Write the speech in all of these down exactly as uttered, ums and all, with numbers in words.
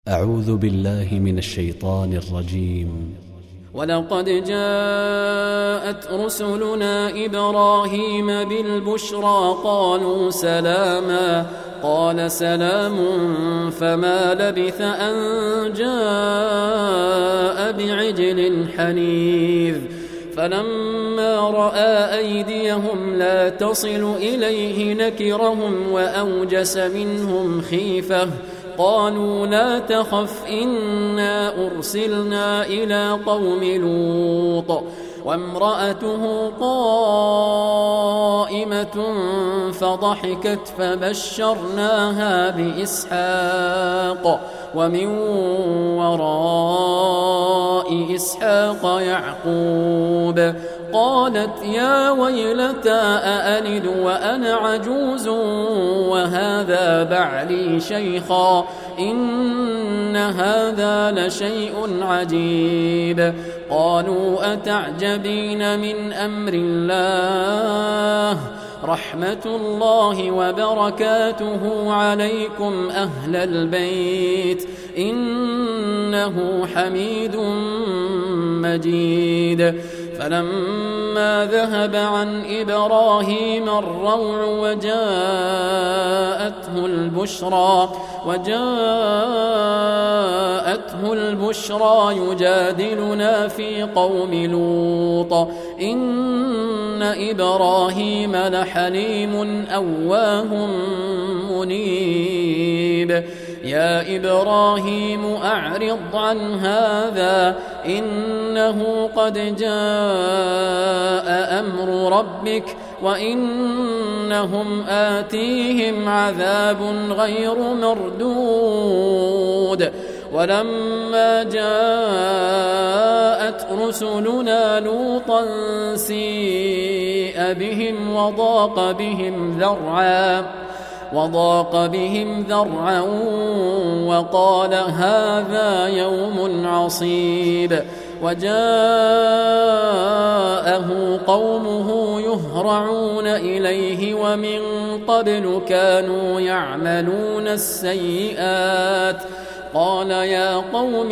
أعوذ بالله من الشيطان الرجيم. ولقد جاءت رسلنا إبراهيم بالبشرى قالوا سلاما قال سلام فما لبث أن جاء بعجل حنيذ فلما رأى أيديهم لا تصل إليه نكرهم وأوجس منهم خيفة قالوا لا تخف إنا أرسلنا إلى قوم لوط وامرأته قائمة فضحكت فبشرناها بإسحاق ومن وراء إسحاق يعقوب قالت يا ويلتى أألد وأنا عجوز وهذا بعلي شيخا إن هذا لشيء عجيب قالوا أتعجبين من أمر الله رحمة الله وبركاته عليكم أهل البيت إنه حميد مجيد فلما ذهب عن إبراهيم الروع وجاءته البشرى وجاءته البشرى يجادلنا في قوم لوط إن إبراهيم لحليم أواه منيب يا إبراهيم أعرض عن هذا إنه قد جاء أمر ربك وإنهم آتيهم عذاب غير مردود ولما جاءت رسلنا لوطا سيء بهم وضاق بهم ذرعا وضاق بهم ذرعا وقال هذا يوم عصيب وجاءه قومه يهرعون إليه ومن قبل كانوا يعملون السيئات قال يا قوم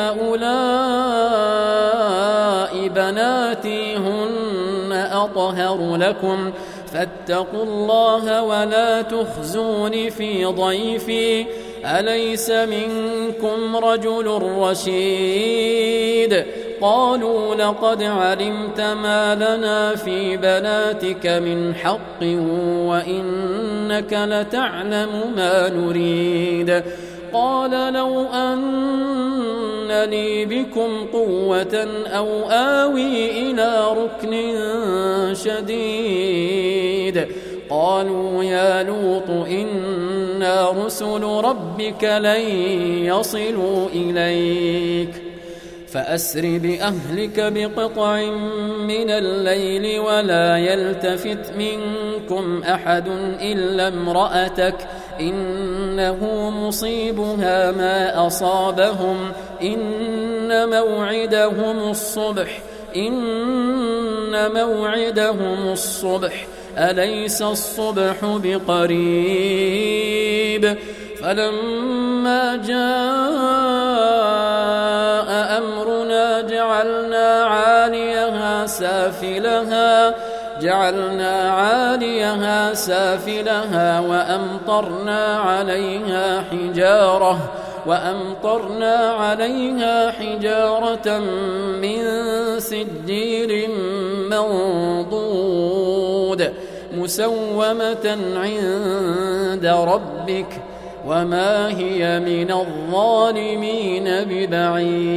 هؤلاء بناتي هن أطهر لكم فاتقوا الله ولا تخزون في ضيفي أليس منكم رجل رشيد قالوا لقد علمت ما لنا في بناتك من حق وإنك لتعلم ما نريد قال لو أن لي بكم قوة أو آوي إلى ركن شديد قالوا يا لوط إنا رسل ربك لن يصلوا إليك فأسر بأهلك بقطع من الليل ولا يلتفت منكم أحد إلا امرأتك إنه مصيبها ما أصابهم إن موعدهم الصبح إن موعدهم الصبح أليس الصبح بقريب فلما جاء أمرنا جعلنا عاليها سافلها جعلنا عاليها سافلها وأمطرنا عليها حجارة وأمطرنا عليها حجارة من سجيل منضود مسومة عند ربك وما هي من الظالمين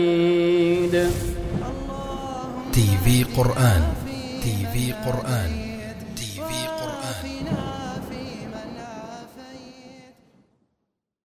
ببعيد. تي في قرآن تي في قرآن